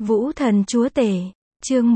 Vũ thần chúa tể, chương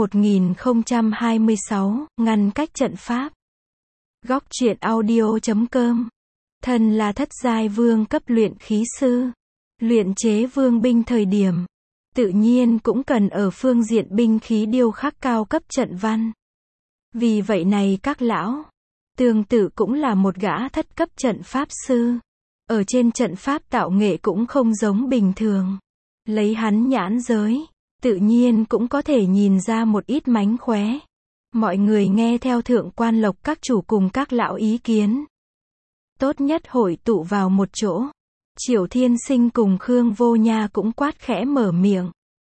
1026, ngăn cách trận pháp. Góc truyện audio.com. Thần là thất giai vương cấp luyện khí sư, luyện chế vương binh thời điểm, tự nhiên cũng cần ở phương diện binh khí điêu khắc cao cấp trận văn. Vì vậy này các lão, tương tự cũng là một gã thất cấp trận pháp sư. Ở trên trận pháp tạo nghệ cũng không giống bình thường. Lấy hắn nhãn giới, tự nhiên cũng có thể nhìn ra một ít mánh khóe. Mọi người nghe theo thượng quan lộc các chủ cùng các lão ý kiến. Tốt nhất hội tụ vào một chỗ. Triệu Thiên Sinh cùng Khương Vô Nha cũng quát khẽ mở miệng.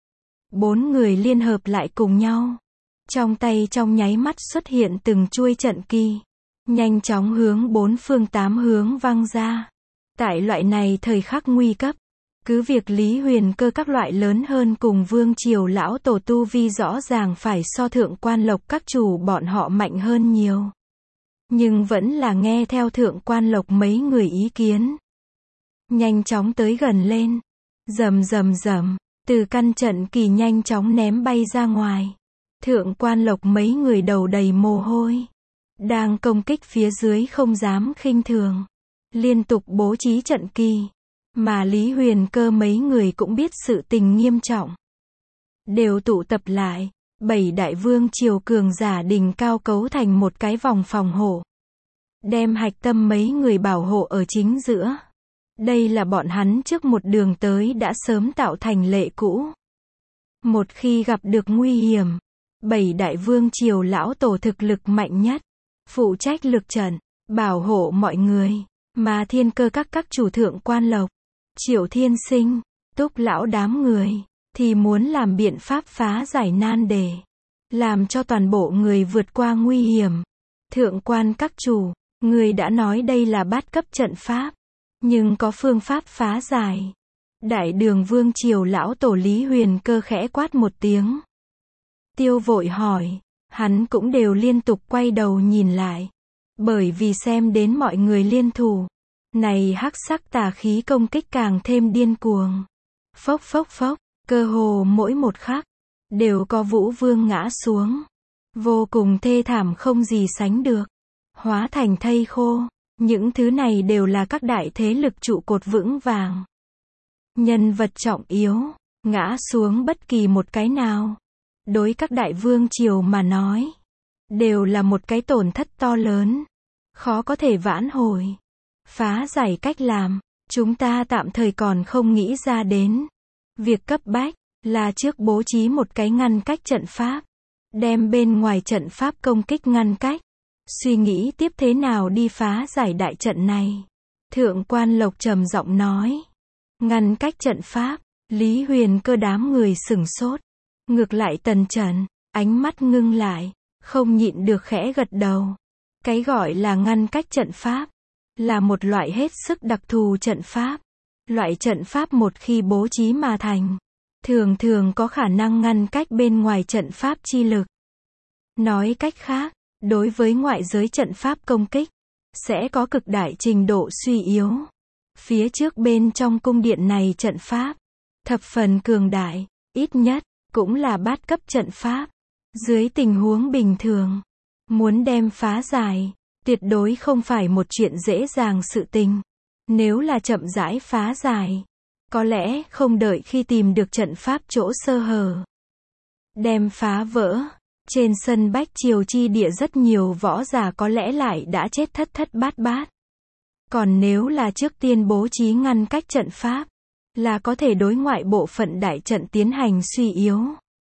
4 người liên hợp lại cùng nhau. Trong tay trong nháy mắt xuất hiện từng chuôi trận kỳ. Nhanh chóng hướng 4 phương 8 hướng văng ra. Tại loại này thời khắc nguy cấp, cứ việc Lý Huyền Cơ các loại lớn hơn cùng Vương Triều lão tổ tu vi rõ ràng phải so thượng quan lộc các chủ bọn họ mạnh hơn nhiều. Nhưng vẫn là nghe theo thượng quan lộc mấy người ý kiến. Nhanh chóng tới gần lên. Rầm rầm rầm, từ căn trận kỳ nhanh chóng ném bay ra ngoài. Thượng quan lộc mấy người đầu đầy mồ hôi. Đang công kích phía dưới không dám khinh thường. Liên tục bố trí trận kỳ. Mà Lý Huyền Cơ mấy người cũng biết sự tình nghiêm trọng. Đều tụ tập lại. 7 đại vương triều cường giả đỉnh cao cấu thành một cái vòng phòng hộ. Đem hạch tâm mấy người bảo hộ ở chính giữa. Đây là bọn hắn trước một đường tới đã sớm tạo thành lệ cũ. Một khi gặp được nguy hiểm, 7 đại vương triều lão tổ thực lực mạnh nhất, phụ trách lực trận, bảo hộ mọi người. Mà Thiên Cơ các chủ thượng quan lộc, Triệu Thiên Sinh, Túc lão đám người, thì muốn làm biện pháp phá giải nan đề. Làm cho toàn bộ người vượt qua nguy hiểm. Thượng quan các chủ, người đã nói đây là bát cấp trận pháp. Nhưng có phương pháp phá giải. Đại đường vương triều lão tổ Lý Huyền Cơ khẽ quát một tiếng. Tiêu vội hỏi, hắn cũng đều liên tục quay đầu nhìn lại. Bởi vì xem đến mọi người liên thủ. Này hắc sắc tà khí công kích càng thêm điên cuồng. Phốc phốc phốc, cơ hồ mỗi một khắc, đều có vũ vương ngã xuống. Vô cùng thê thảm không gì sánh được. Hóa thành thây khô. Những thứ này đều là các đại thế lực trụ cột vững vàng. Nhân vật trọng yếu, ngã xuống bất kỳ một cái nào. Đối các đại vương triều mà nói, đều là một cái tổn thất to lớn. Khó có thể vãn hồi. Phá giải cách làm, chúng ta tạm thời còn không nghĩ ra đến. Việc cấp bách, là trước bố trí một cái ngăn cách trận pháp. Đem bên ngoài trận pháp công kích ngăn cách. Suy nghĩ tiếp thế nào đi phá giải đại trận này. Thượng quan lộc trầm giọng nói. Ngăn cách trận pháp, Lý Huyền Cơ đám người sửng sốt. Ngược lại Tần Trần, ánh mắt ngưng lại, không nhịn được khẽ gật đầu. Cái gọi là ngăn cách trận pháp, là một loại hết sức đặc thù trận pháp. Loại trận pháp một khi bố trí mà thành, thường thường có khả năng ngăn cách bên ngoài trận pháp chi lực. Nói cách khác, đối với ngoại giới trận pháp công kích, sẽ có cực đại trình độ suy yếu. Phía trước bên trong cung điện này trận pháp, thập phần cường đại, ít nhất, cũng là bát cấp trận pháp. Dưới tình huống bình thường, muốn đem phá giải, tuyệt đối không phải một chuyện dễ dàng sự tình. Nếu là chậm rãi phá giải, có lẽ không đợi khi tìm được trận pháp chỗ sơ hở. Đem phá vỡ. Trên sân Bách Triều chi địa rất nhiều võ giả có lẽ lại đã chết thất thất bát bát. Còn nếu là trước tiên bố trí ngăn cách trận pháp, là có thể đối ngoại bộ phận đại trận tiến hành suy yếu.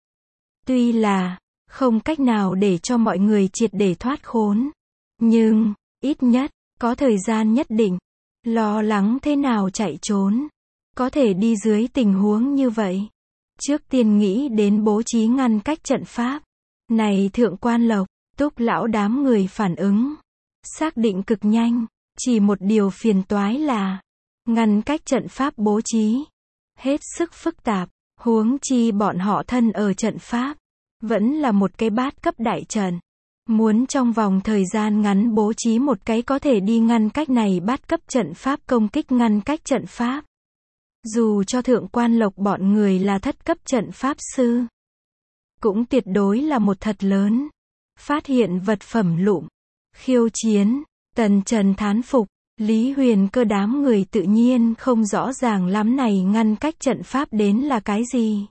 Tuy là, không cách nào để cho mọi người triệt để thoát khốn. Nhưng, ít nhất, có thời gian nhất định. Lo lắng thế nào chạy trốn. Có thể đi dưới tình huống như vậy. Trước tiên nghĩ đến bố trí ngăn cách trận pháp. Này thượng quan lộc, Túc lão đám người phản ứng. Xác định cực nhanh. Chỉ một điều phiền toái là ngăn cách trận pháp bố trí. Hết sức phức tạp. Huống chi bọn họ thân ở trận pháp. Vẫn là một cái bát cấp đại trận. Muốn trong vòng thời gian ngắn bố trí một cái có thể đi ngăn cách này bát cấp trận pháp công kích ngăn cách trận pháp. Dù cho Thượng Quan Lộc bọn người là thất cấp trận pháp sư, cũng tuyệt đối là một thật lớn. Phát hiện vật phẩm lụm, khiêu chiến, Tần Trần thán phục, Lý Huyền Cơ đám người tự nhiên không rõ ràng lắm này ngăn cách trận pháp đến là cái gì.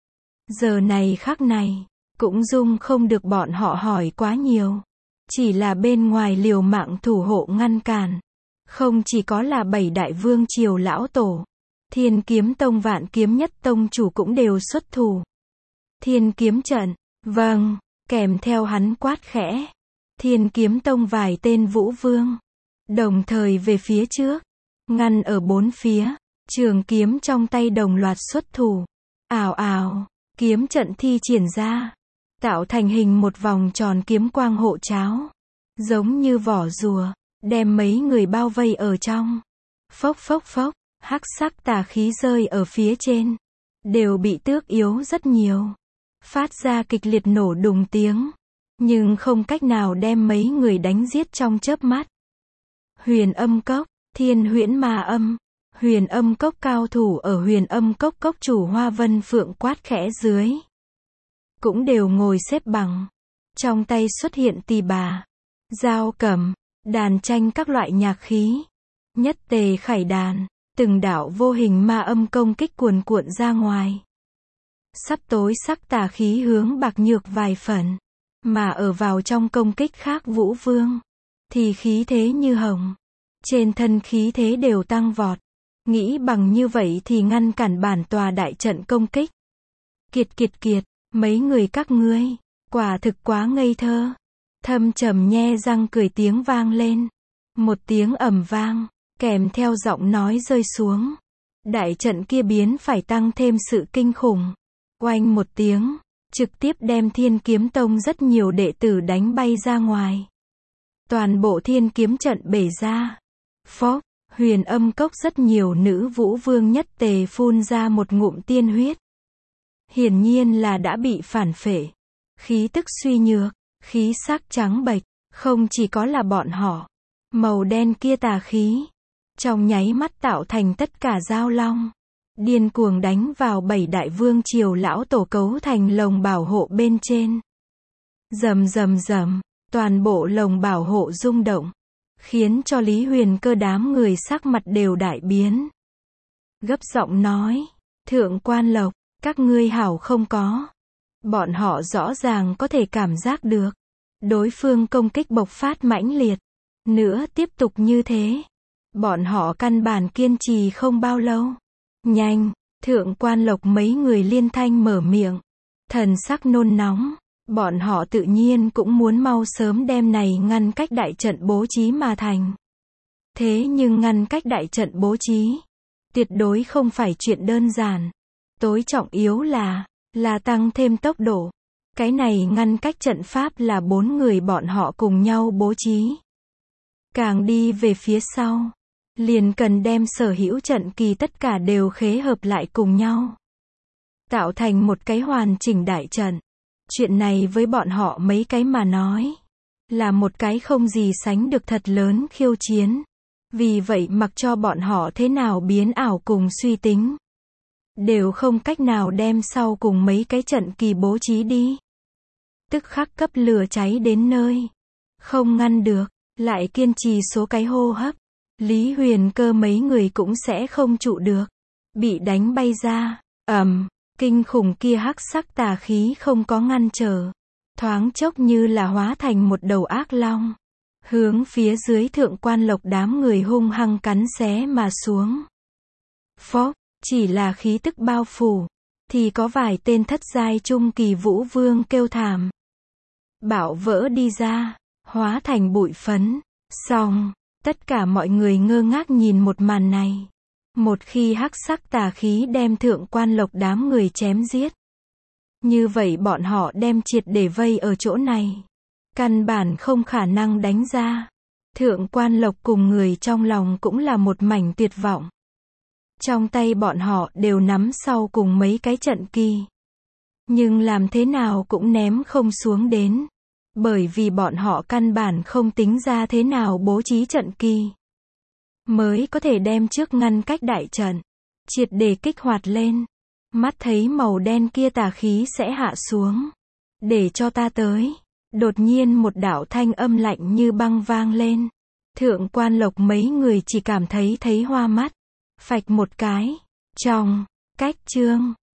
Giờ này khắc này, cũng dung không được bọn họ hỏi quá nhiều. Chỉ là bên ngoài liều mạng thủ hộ ngăn cản. Không chỉ có là 7 đại vương triều lão tổ, Thiên Kiếm Tông Vạn Kiếm Nhất Tông chủ cũng đều xuất thủ. Thiên Kiếm trận, vâng, kèm theo hắn quát khẽ. Thiên Kiếm Tông vài tên vũ vương, đồng thời về phía trước, ngăn ở bốn phía, trường kiếm trong tay đồng loạt xuất thủ. Ào ào, kiếm trận thi triển ra, tạo thành hình một vòng tròn kiếm quang hộ cháo, giống như vỏ rùa, đem mấy người bao vây ở trong. Phốc phốc phốc, hắc sắc tà khí rơi ở phía trên, đều bị tước yếu rất nhiều, phát ra kịch liệt nổ đùng tiếng, nhưng không cách nào đem mấy người đánh giết trong chớp mắt. Huyền Âm Cốc, Thiên Huyễn Ma Âm, Huyền Âm Cốc cao thủ ở Huyền Âm Cốc cốc chủ Hoa Vân Phượng quát khẽ dưới, cũng đều ngồi xếp bằng, trong tay xuất hiện tỳ bà, dao cầm, đàn tranh các loại nhạc khí, nhất tề khải đàn, từng đạo vô hình ma âm công kích cuồn cuộn ra ngoài. Sắp tối sắc tà khí hướng bạc nhược vài phần, mà ở vào trong công kích khác vũ vương, thì khí thế như hồng, trên thân khí thế đều tăng vọt, nghĩ bằng như vậy thì ngăn cản bản tòa đại trận công kích. Kiệt kiệt kiệt, mấy người các ngươi, quả thực quá ngây thơ. Thâm trầm nhe răng cười tiếng vang lên, một tiếng ầm vang, kèm theo giọng nói rơi xuống. Đại trận kia biến phải tăng thêm sự kinh khủng. Oanh một tiếng, trực tiếp đem Thiên Kiếm Tông rất nhiều đệ tử đánh bay ra ngoài. Toàn bộ Thiên Kiếm trận bể ra. Phốc, Huyền Âm Cốc rất nhiều nữ vũ vương nhất tề phun ra một ngụm tiên huyết. Hiển nhiên là đã bị phản phệ, khí tức suy nhược, khí sắc trắng bệch, không chỉ có là bọn họ, màu đen kia tà khí, trong nháy mắt tạo thành tất cả giao long, điên cuồng đánh vào 7 đại vương triều lão tổ cấu thành lồng bảo hộ bên trên. Rầm rầm rầm, toàn bộ lồng bảo hộ rung động, khiến cho Lý Huyền Cơ đám người sắc mặt đều đại biến. Gấp giọng nói, Thượng Quan Lộc, các ngươi hảo không có. Bọn họ rõ ràng có thể cảm giác được, đối phương công kích bộc phát mãnh liệt, nữa tiếp tục như thế, bọn họ căn bản kiên trì không bao lâu. Nhanh, Thượng Quan Lộc mấy người liên thanh mở miệng, thần sắc nôn nóng, bọn họ tự nhiên cũng muốn mau sớm đem này ngăn cách đại trận bố trí mà thành. Thế nhưng ngăn cách đại trận bố trí, tuyệt đối không phải chuyện đơn giản. Tối trọng yếu là tăng thêm tốc độ. Cái này ngăn cách trận pháp là 4 người bọn họ cùng nhau bố trí. Càng đi về phía sau, liền cần đem sở hữu trận kỳ tất cả đều khế hợp lại cùng nhau, tạo thành một cái hoàn chỉnh đại trận. Chuyện này với bọn họ mấy cái mà nói, là một cái không gì sánh được thật lớn khiêu chiến. Vì vậy mặc cho bọn họ thế nào biến ảo cùng suy tính, đều không cách nào đem sau cùng mấy cái trận kỳ bố trí đi. Tức khắc cấp lửa cháy đến nơi, không ngăn được, lại kiên trì số cái hô hấp, Lý Huyền Cơ mấy người cũng sẽ không trụ được, bị đánh bay ra. Kinh khủng kia hắc sắc tà khí không có ngăn trở, thoáng chốc như là hóa thành một đầu ác long, hướng phía dưới Thượng Quan Lộc đám người hung hăng cắn xé mà xuống. Phốc, chỉ là khí tức bao phủ, thì có vài tên thất giai trung kỳ vũ vương kêu thảm, bạo vỡ đi ra, hóa thành bụi phấn. Xong, tất cả mọi người ngơ ngác nhìn một màn này. Một khi hắc sắc tà khí đem Thượng Quan Lộc đám người chém giết, như vậy bọn họ đem triệt để vây ở chỗ này, căn bản không khả năng đánh ra. Thượng Quan Lộc cùng người trong lòng cũng là một mảnh tuyệt vọng. Trong tay bọn họ đều nắm sau cùng mấy cái trận kỳ, nhưng làm thế nào cũng ném không xuống đến, bởi vì bọn họ căn bản không tính ra thế nào bố trí trận kỳ mới có thể đem trước ngăn cách đại trận. triệt để kích hoạt lên. Mắt thấy màu đen kia tà khí sẽ hạ xuống. Để cho ta tới. Đột nhiên một đạo thanh âm lạnh như băng vang lên. Thượng Quan Lộc mấy người chỉ cảm thấy hoa mắt. Phạch một cái. Trong. Cách chương.